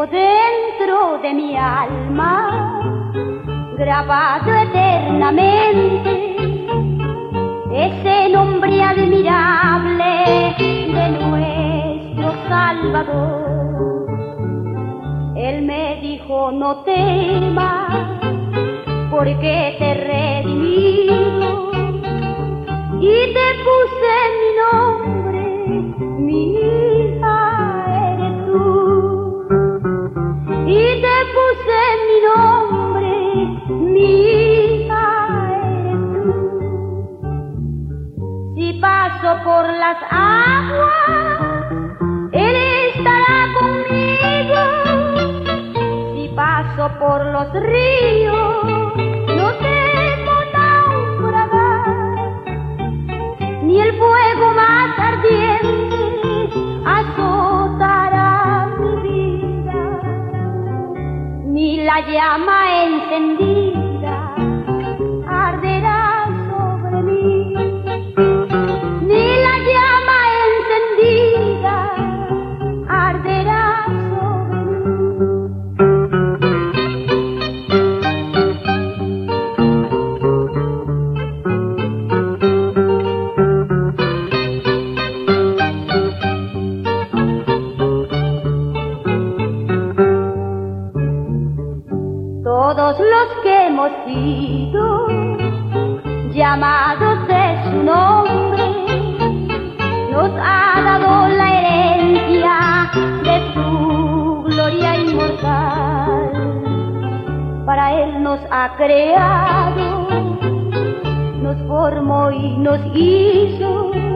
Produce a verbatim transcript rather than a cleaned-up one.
Llevo dentro de mi alma, grabado eternamente, ese nombre admirable de nuestro Salvador. Él me dijo: no temas, porque te he redimido, y te puse mi nombre, mi hija eres tú. Y te puse mi nombre, mi hija eres tú. Si paso por las aguas, Él estará conmigo. Si paso por los ríos, no temo naufragar, ni el fuego más ardiente azotará mi vida, ni la llama encendida arderá sobre mí, ni la llama encendida arderá sobre mí. Todos los que hemos sido llamados de su nombre, nos ha dado la herencia de su gloria inmortal. Para Él nos ha creado, nos formó y nos hizo